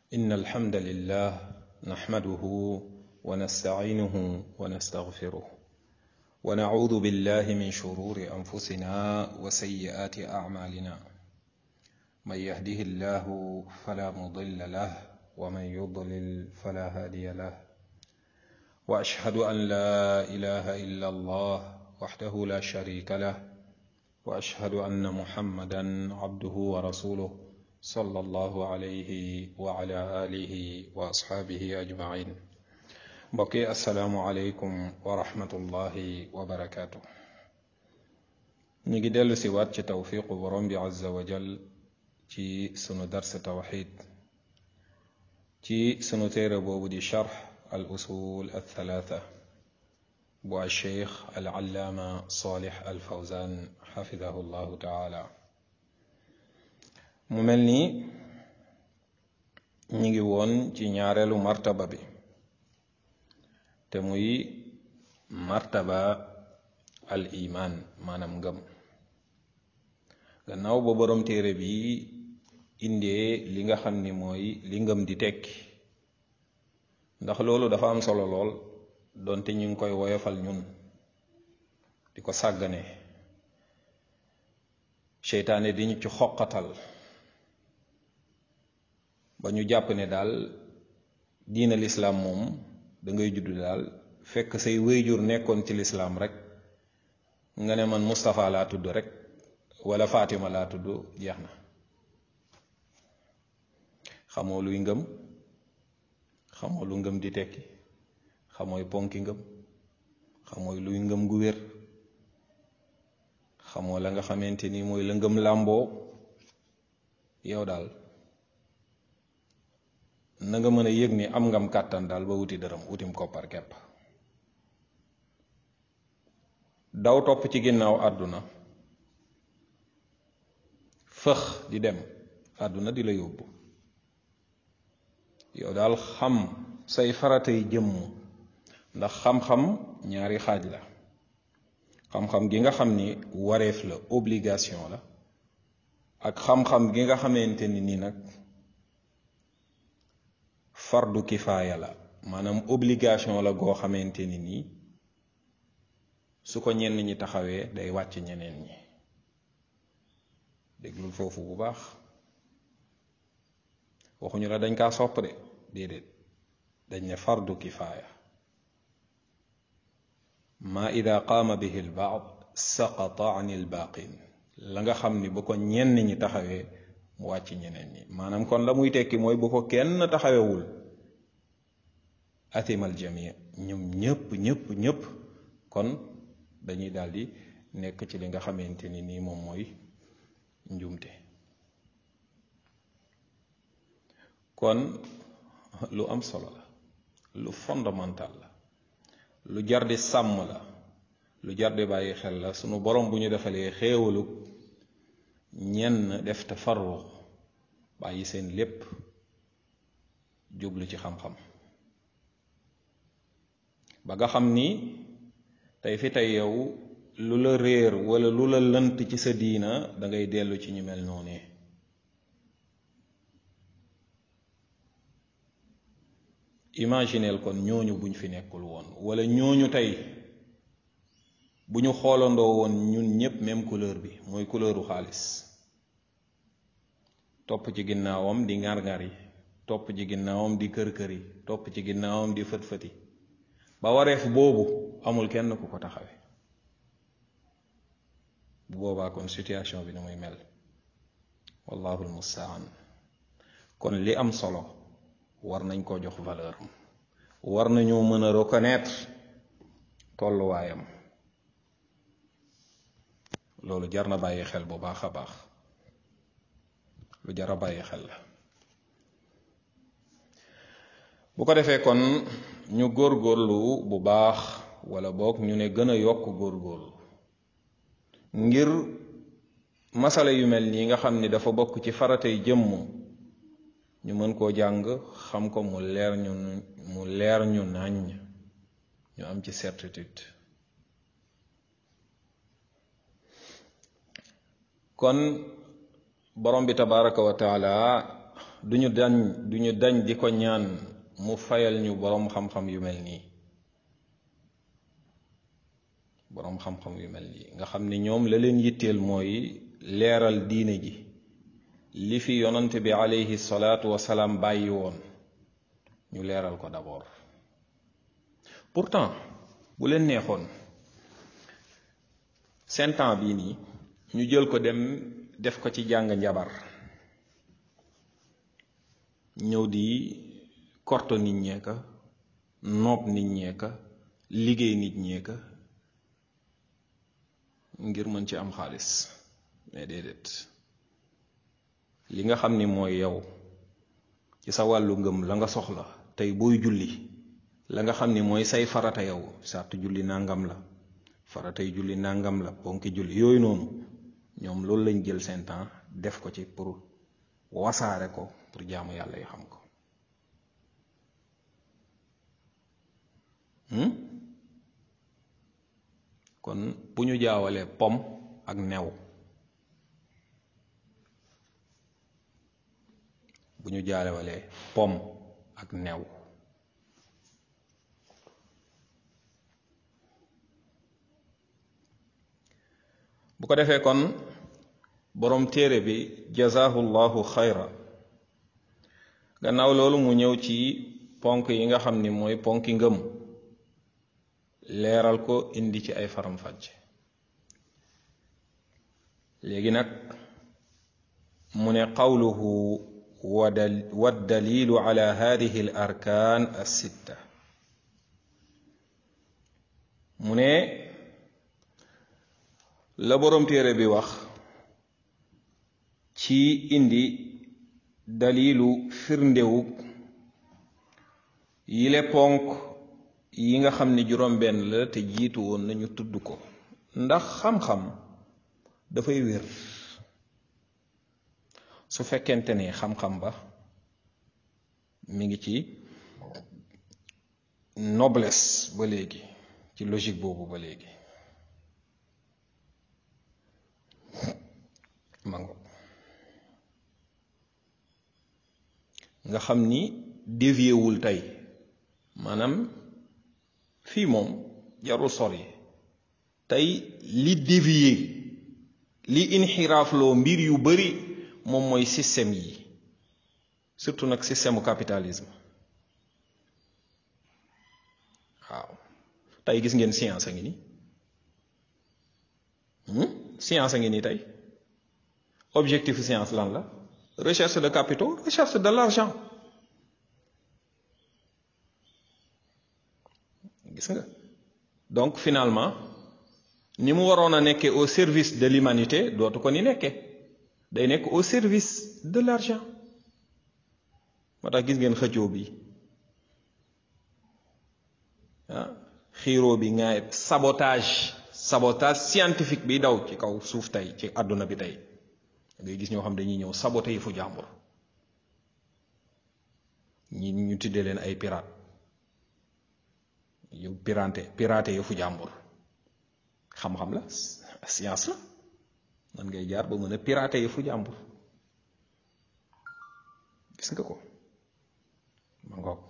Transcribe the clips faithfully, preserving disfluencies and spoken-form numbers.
إن الحمد لله نحمده ونستعينه ونستغفره ونعوذ بالله من شرور أنفسنا وسيئات أعمالنا من يهده الله فلا مضل له ومن يضلل فلا هادي له وأشهد أن لا إله إلا الله وحده لا شريك له وأشهد أن محمدا عبده ورسوله صلى الله عليه وعلى آله وأصحابه أجمعين بقي السلام عليكم ورحمة الله وبركاته نيجي ديلو سيوات ci tawfiqu borom bi azza wa jal ci sunu dars tawhid ci sunu téere boobu di sharh al usul al thalatha bu al sheikh al allaama salih al fawzan xafidahu llahu taala mu mel ni ñi ngi woon ci ñaareelu martaba bi te muy martaba al iman maanaam ngëm gannaaw ba borom téere bi indee li nga xam ni mooy li ngëm di tekki ndax loolu dafa am solo lool donte ñu ngi koy woyofal ñun di ko sàggane seytaane di ñu ci xoqatal ba ñu jàpp ne daal diina lislaam moom da ngay judd daal fekk say wéyjur nekkoon ci lislaam rek nga ne man Moustapha laa tudd rek wala Fatima laa tudd jeex na xamoo luy ngëm xamoo lu ngëm di tekki xamooy ponki ngëm xamooy luy ngëm gu wér xamoo la nga xamante ni mooy la ngëm làmboo yow daal na nga mën a yëg ni am ngam kàttan daal ba wuti dërëm wutim koppar kepp daw topp ci ginnaaw àdduna fëx di dem àdduna di la yóbbu yow daal xam say faratay jëmm ndax xam-xam ñaari xaaj la xam-xam gi nga xam ni wareef la obligation la ak xam-xam gi nga xamante ni ni nag fardu kifaaya la maanaam obligation la goo xamante ni nii su ko ñenn ñi taxawee day wàcc ñeneen ñi déglul foofu bu baax waxuñu la dañ kaa sopp de déedéet dañ ne fardu kifaaya ma ida qaama bihi al baad saqata an il baaqin la nga xam ni bu ko ñenn ñi taxawee mu wàcc ñeneen ñi maanaam kon la muy tekki mooy bu ko kenn taxawewul atimal jamii ñoom ñëpp ñëpp ñëpp kon dañuy daldi nekk ci li nga xamante ni nii moom mooy njumte kon lu am solo la lu fondamental la lu jar di sàmm la lu jar di bàyyi xel la sunu borom bu ñu defalee xéewalu ñenn def tafarruq bàyyi seen lépp jublu ci xam-xam ba nga xam ni tey fi tey yow lu la réer wala lu la lënt ci sa diina da ngay dellu ci ñu mel noonee imagineel kon ñooñu buñ fi nekkul woon wala ñooñu tey bu ñu xoolandoo woon ñun ñépp même couleur bi mooy couleuru xaalis topp ci ginnaawam di ngar-ngar yi topp ci ginnaawam di kër-kër yi topp ci ginnaawam di fët-fëti ba wareef boobu amul kenn ku ko taxawe bu boobaa kon situation bi ni muy mel wallahu almustaan kon li am solo war nañ koo jox valeur war nañoo mën a reconnaître tolluwaayam loolu jar na bàyyi xel bu baax a baax lu jar a bàyyi xel la bu ko defee kon ñu góorgóorlu bu baax wala boog ñu ne gën a yokk góorgóorlu ngir masala yu mel nii nga xam ni dafa bokk ci faratay jëmm ñu mën koo jàng xam ko mu leer ñu mu leer ñu nañ ñu am ci certitude kon borom bi tabaraka wa taala duñu dañ duñu dañ di ko ñaan mu fayal ñu boroom xam-xam yu mel nii boroom xam-xam yu mel nii nga xam ni ñoom la leen yitteel mooy leeral diine ji li fi yonant bi alayhi salaatu wasalaam bàyyi woon ñu leeral ko d'abord. Pourtant bu leen neexoon seen temps bii nii ñu jël ko dem def ko ci jàng njabar ñëw di korto nit ñeeka noob nit ñeeka liggéey nit ñeeka ngir mën ci am xaalis mais déedéet li nga xam ni mooy yow ci sa wàllu ngëm la nga soxla tey booy julli la nga xam ni mooy say farata yow sartu julli nangam la faratay julli nangam la ponki julli yooyu noonu ñoom loolu lañ jël seen temps def ko ci pour wasaare ko pour jaamu yàlla yi xam ko kon bu ñu jaawalee pom ak new bu ñu jaawalee pom ak new bu ko defee kon boroom téere bi jazaahu llahu xayra gannaaw loolu mu ñëw ci ponk yi nga xam ni mooy ponki ngëm leeral ko indi ci ay faram-fàcc léegi nag mu ne qawluhu wa dalilu ala hadihi al arkaan as-sitta mu ne la boroom téere bi wax ci indi dalilu firndewu yile ponk yi nga xam ni juróom-benn la te jiitu woon nañu tudd ko ndax xam-xam dafay wér su fekkente ne xam-xam ba mi ngi ci noblesse ba léegi ci logique boobu ba léegi mango nga xam ni dévié wul tey maanaam fii moom jarul sori tey li dévié li inxiraaf loo mbir yu bari moom mooy système yi surtout nag système capitalisme waaw tey gis ngeen science a ngi ni science a ngi ni tey objectif science lan la recherche de capitaux recherche de l'argent gis nga donc finalement ni mu waroon a nekkee au service de l'humanité dootu ko ni nekkee day nekk au service de l'argent moo tax gis ngeen xëccoo bi ah xiiroo bi ngaay sabotage sabotage scientifique bi daw ci kaw suuf tey ci àdduna bi tey ngay gis ñoo xam dañuy ñëw saboter yi fu jàmbur ñi ñu tuddee leen ay pirate yu pirate pirate yi fu jàmbur xam-xam la science la nan ngay jaar ba mën a pirate yi fu jàmbur gis nga ko ma ngoog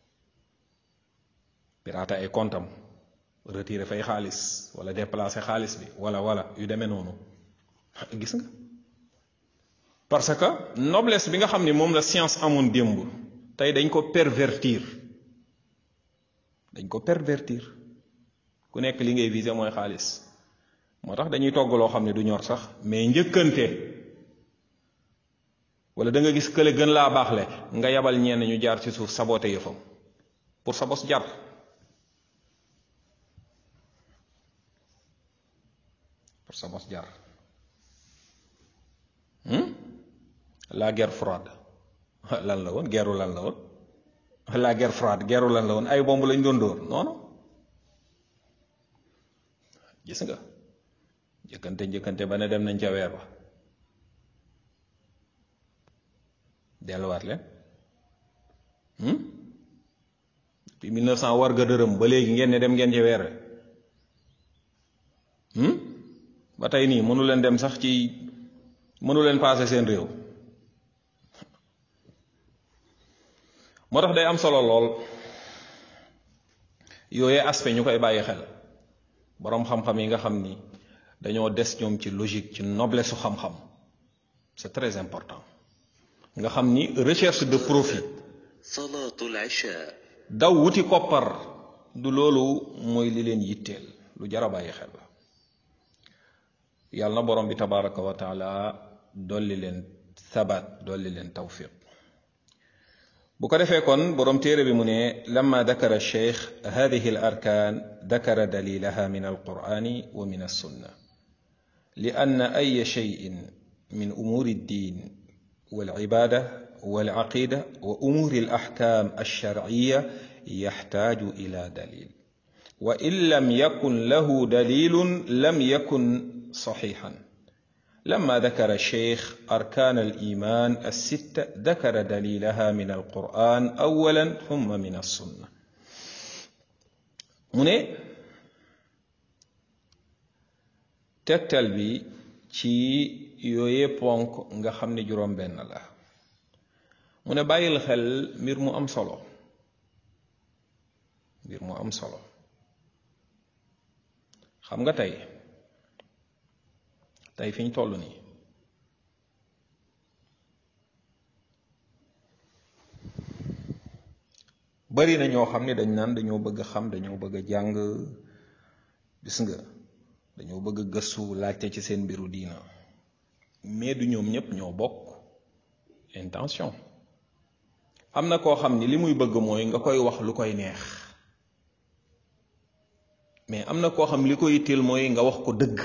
pirate ay comptam retirer fay xaalis wala déplacer xaalis bi wala wala yu demee noonu gis nga parce que noblesse bi nga xam ni moom la science amoon démb tey dañ ko pervertir dañ ko pervertir ku nekk li ngay viser mooy xaalis moo tax dañuy togg loo xam ne du ñor sax mais njëkkante wala da nga gis kële gën laa baaxle nga yabal ñenn ñu jaar ci suuf saboter yëfam pour sa bos jar pour sa bos jar la guerre froide lan la woon guerru lan la woon la guerre froide guerru lan la woon ay bomb lañ doon dóor noonu gis nga njëkkante njëkkante ba ne dem nañ ca weer ba delluwaat leen depuis mille neuf cent war ga dërëm ba léegi ngeen ne dem ngeen ca weer ba tey nii mënu leen dem sax ci mënu leen passé seen réew moo tax day am solo lool yooyee aspect ñu koy bàyyi xel boroom xam-xam yi nga xam ni dañoo des ñoom ci logique ci noblesse su xam-xam c'est très important nga xam ni recherche de profit salaatul isha daw wuti koppar du loolu mooy li leen yitteel lu jar a bàyyi xel la yàlla na borom bi tabaraka wa taala dolli leen sabat dolli leen tawfiq bu ko defee kon borom téere bi mu ne lamma dakara cheikh hadihi al arkan dakara dalilaha min alqurani wa min alsunna li anna ay cheyin min umuri ddin walcibada walcaqida wa umuri alaxkam alsharciya yaxtaaju ila dalil wa in lam yakun lahu dalilun lam yakun صحيحا لما ذكر الشيخ أركان الإيمان الستة ذكر دليلها من القرآن أولا ثم من السنة mu ne tegtal bi ci yooyee ponk nga xam ne juróom benn la mu ne bàyyil xel mbir mu am solo mbir mu am solo xam nga tey tey fi ñu toll nii bari na ñoo xam ne dañ naan dañoo bëgg a xam dañoo bëgg a jàng gis nga dañoo bëgg a gëstu laajte ci seen mbiru diina mais du ñoom ñëpp ñoo bokk intention am na koo xam ni li muy bëgg mooy nga koy wax lu koy neex mais am na koo xam li koy yitteel mooy nga wax ko dëgg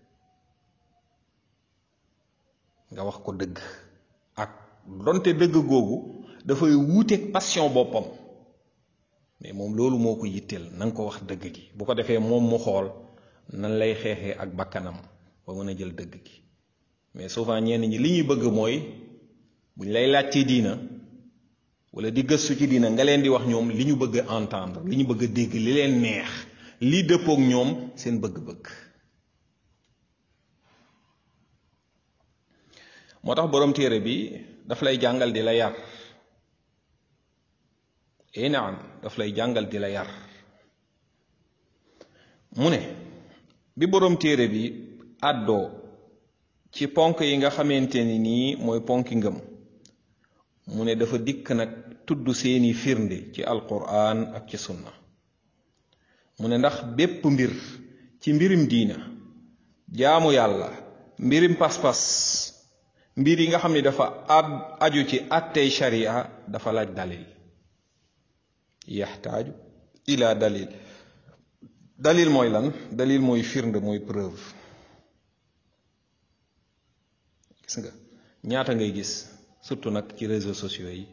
nga wax ko dëgg ak donte dëgg googu dafay wuuteeg passion boppam mais moom loolu moo ko yitteel na nga ko wax dëgg gi bu ko defee moom mu xool nan lay xeexee ak bakkanam ba mën a jël dëgg gi mais souvent ñenn ñi li ñuy bëgg mooy buñ lay laaj ci diina wala di gëstu ci diina nga leen di wax ñoom li ñu bëgg a entendre li ñu bëgg a dégg li leen neex lii dëppook ñoom seen bëgg-bëgg moo tax boroom téere bi daf lay jàngal di la yar ee naam daf lay jàngal di la yar mu ne bi boroom téere bi àddoo ci ponk yi nga xamante ni nii mooy ponki ngëm mu ne dafa dikk nag tudd seeni firnde ci alquran ak ci sunna mu ne ndax bépp mbir ci mbirim diina jaamu yàlla mbirim pas-pas mbir yi nga xam ni dafa aju ci attey sharia dafa laaj dalil yaxtaaju ila dalil dalil mooy lan dalil mooy firnde mooy preuve gis nga ñaata ngay gis surtout nag ci réseaux sociaux yi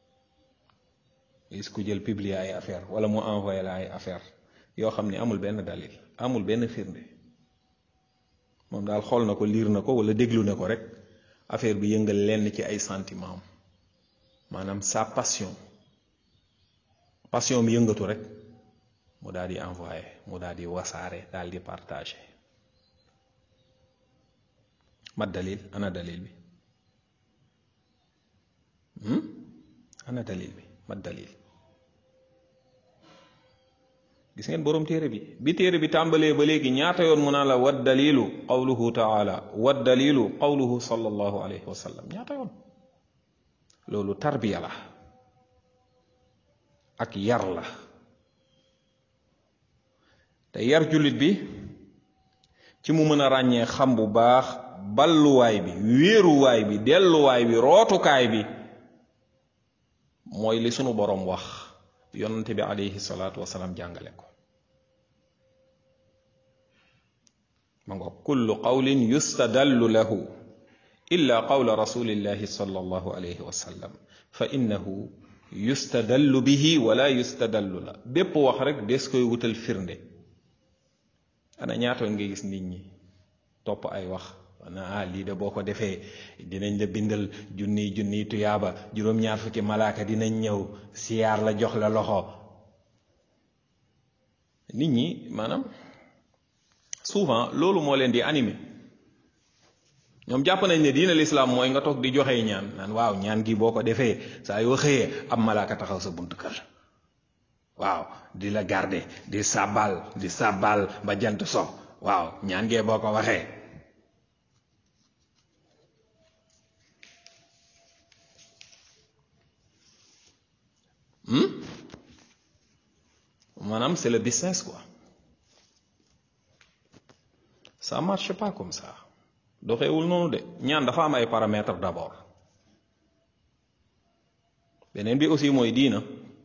gis ku jël publier ay affaire wala mu envoyé la ay affaire yoo xam ni amul benn dalil amul benn firnde moom daal xool na ko liir na ko wala déglu na ko rek affaire bi yëngal lenn ci ay sentiment am maanaam sa passion passion bi yëngatu rek mu daal di envoyé mu daal di wasaare daal di partagé ma dalil ana dalil bi hmm? ana dalil bi ma dalil gis ngeen boroom téere bi bi téere bi tàmbalee ba léegi ñaata yoon mu naan la wa dalilu qawluhu taala wa dalilu qawluhu sallallahu alayhi wa sallam ñaata yoon loolu tarbiya la ak yar la te yar jullit bi ci mu mën a ràññee xam bu baax balluwaay bi wéeruwaay bi delluwaay bi rootukaay bi mooy li sunu boroom wax yonante bi alayhi salaatu wasalaam jàngale ko ma ngo kullu qawlin yustadallu lahu illa qawla rasulillahi sallallahu alayhi wa sallam fa innahu yustadallu bihi wala yustadallu la bépp wax rek des koy wutal firnde ana ñaatoon nga gis nit ñi topp ay wax na ah lii de boo ko defee dinañ la bindal junniy junniy tuyaaba juróom-ñaar fukki malaaka dinañ ñëw siyaar la jox la loxo nit ñi maanaam souvent loolu moo leen di animé ñoom jàpp nañ ne diina lislaam mooy nga toog di joxe ñaan naan waaw ñaan gi boo ko defee saa yoo xëyee am malaaka taxaw sa buntu kër waaw di la garder di sàbbal di sàbbal ba jant so waaw ñaan gee boo ko waxee maanaam c'est le business quoi. Ça marche pas comme ça doxewul noonu de ñaan dafa am ay paramètres d'abord beneen bi aussi mooy diina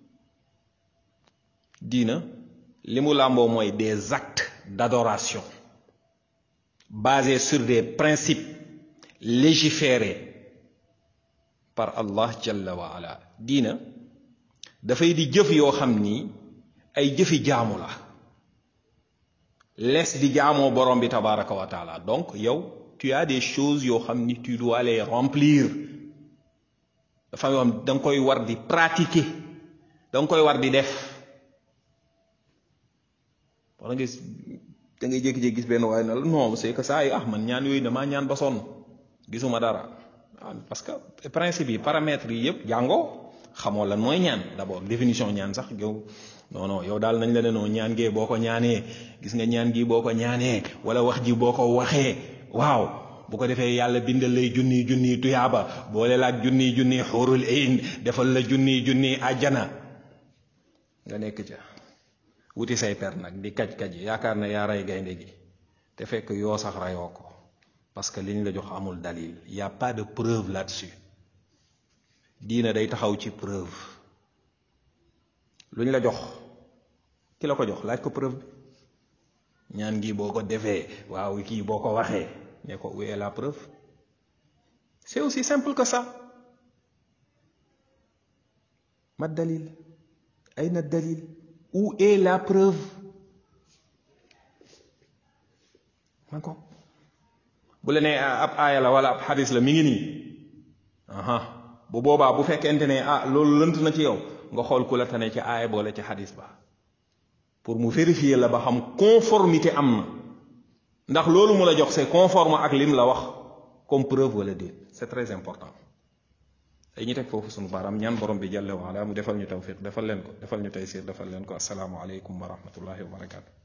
diina li mu làmboo mooy des actes d'adoration basés sur des principes légiférés par Allah jalla wa ala. diina dafay di jëf yoo xam ni ay jëfi jaamu la lees di jaamoo borom bi tabaraka wa taala. donc yow tu as des choses yoo xam ni tu dois les remplir dafa yoo xam da nga koy war di pratiquer da nga koy war di def. wala nga da ngay jékki-jékki gis benn waaye na la non c'est que ça yi ah man ñaan yooyu damaa ñaan ba sonn gisuma dara parce que principe yi paramètres yi yëpp jàngoo xamoo lan mooy ñaan d'abord définition ñaan sax yow non non yow daal nañ la ne non ñaan gee boo ko ñaanee gis nga ñaan gi boo ko ñaanee wala wax ji boo ko waxee waaw bu ko defee yàlla bindal lay junni junni tuyaaba boole la ak junni junni xuurul ayn defal la junni junni àjjana nga nekk ca wuti say per nag di kaj kaj yaakaar na yaa rey gaynde gi te fekk yoo sax rayoo ko parce que liñ la jox amul dalil y a pas de preuve là-dessus. diina day taxaw ci preuve luñ la jox ki la ko jox laaj ko preuve bi ñaan gi boo ko defee waaw kii boo ko waxee ne ko où est la preuve. c'est aussi simple que ça. ma dalil ayna dalil où est la preuve. man ko bu la nee ab aaya la wala ab xadis la mi ngi nii aha bu boobaa bu fekkente ne ah loolu lënt na ci yow nga xool ku la tane ci aaya boole ci xadis ba pour mu vérifier la ba xam conformité am na ndax loolu mu la jox c'est conforme ak lim la wax comme preuve wala déet. c'est très important. ay ñu teg foofu sunu baaraam ñaan borom bi jalla wa ala mu defal ñu tawfiq defal leen ko defal ñu taysir defal leen ko assalaamu aleykum wa rahmatullahi wa barakatu